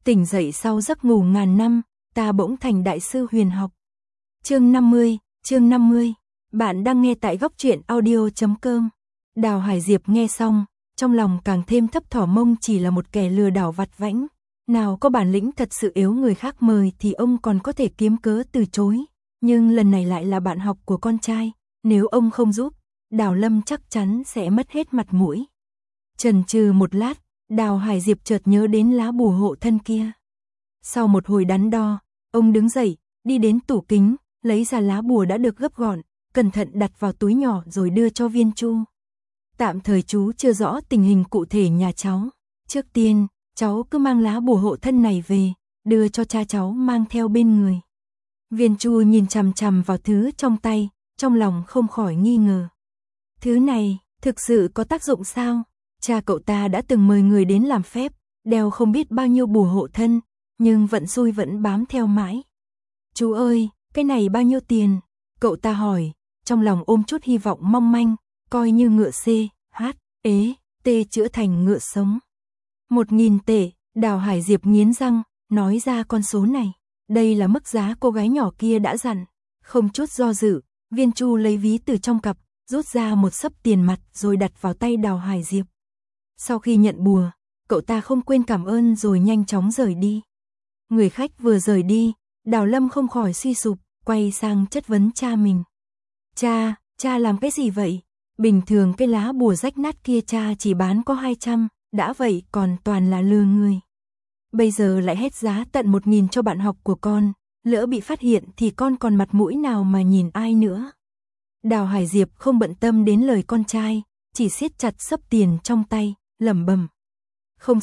Tỉnh dậy sau giấc ngủ ngàn năm, ta bỗng thành đại sư huyền học. Chương 50. Bạn đang nghe tại góc truyện audio.com. Đào Hải Diệp nghe xong, trong lòng càng thêm thấp thỏm, mông chỉ là một kẻ lừa đảo vặt vãnh. Nào có bản lĩnh thật sự, yếu người khác mời thì ông còn có thể kiếm cớ từ chối. Nhưng lần này lại là bạn học của con trai, nếu ông không giúp, Đào Lâm chắc chắn sẽ mất hết mặt mũi. Chần chừ một lát, Đào Hải Diệp chợt nhớ đến lá bùa hộ thân kia. Sau một hồi đắn đo, ông đứng dậy, đi đến tủ kính, lấy ra lá bùa đã được gấp gọn, cẩn thận đặt vào túi nhỏ rồi đưa cho Viên Chu. Tạm thời chú chưa rõ tình hình cụ thể nhà cháu. Trước tiên, cháu cứ mang lá bùa hộ thân này về, đưa cho cha cháu mang theo bên người. Viên Chu nhìn chằm chằm vào thứ trong tay, trong lòng không khỏi nghi ngờ. Thứ này, thực sự có tác dụng sao? Cha cậu ta đã từng mời người đến làm phép, đeo không biết bao nhiêu bùa hộ thân, nhưng vận xui vẫn bám theo mãi. Chú ơi, cái này bao nhiêu tiền? Cậu ta hỏi, trong lòng ôm chút hy vọng mong manh, coi như ngựa C.H.E.T chữa thành ngựa sống. 1.000 tệ, Đào Hải Diệp nghiến răng, nói ra con số này. Đây là mức giá cô gái nhỏ kia đã dặn. Không chút do dự, Viên Chu lấy ví từ trong cặp, rút ra một xấp tiền mặt rồi đặt vào tay Đào Hải Diệp. Sau khi nhận bùa, cậu ta không quên cảm ơn rồi nhanh chóng rời đi. Người khách vừa rời đi, Đào Lâm không khỏi suy sụp, quay sang chất vấn cha mình. Cha làm cái gì vậy? Bình thường cái lá bùa rách nát kia cha chỉ bán có 200, đã vậy còn toàn là lừa người. Bây giờ lại hét giá tận 1.000 cho bạn học của con, lỡ bị phát hiện thì con còn mặt mũi nào mà nhìn ai nữa. Đào Hải Diệp không bận tâm đến lời con trai, chỉ siết chặt xấp tiền trong tay, lẩm bẩm. Không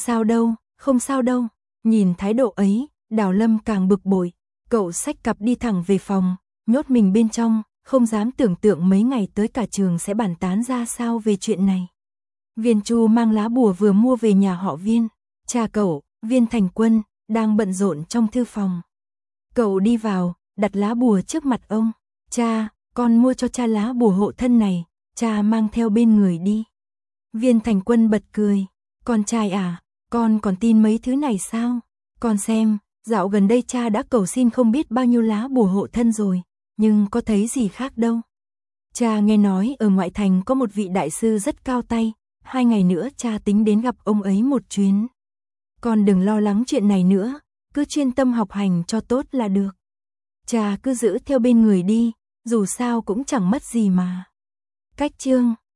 sao đâu. Nhìn thái độ ấy, Đào Lâm càng bực bội, cậu xách cặp đi thẳng về phòng, nhốt mình bên trong, không dám tưởng tượng mấy ngày tới cả trường sẽ bàn tán ra sao về chuyện này. Viên Chu mang lá bùa vừa mua về nhà họ Viên, cha cậu, Viên Thành Quân, đang bận rộn trong thư phòng. Cậu đi vào, đặt lá bùa trước mặt ông. Cha, con mua cho cha lá bùa hộ thân này, cha mang theo bên người đi. Viên Thành Quân bật cười, con trai à, con còn tin mấy thứ này sao? Con xem, dạo gần đây cha đã cầu xin không biết bao nhiêu lá bùa hộ thân rồi, nhưng có thấy gì khác đâu. Cha nghe nói ở ngoại thành có một vị đại sư rất cao tay, 2 ngày nữa cha tính đến gặp ông ấy một chuyến. Con đừng lo lắng chuyện này nữa, cứ chuyên tâm học hành cho tốt là được. Cha cứ giữ theo bên người đi, dù sao cũng chẳng mất gì mà. Cách chương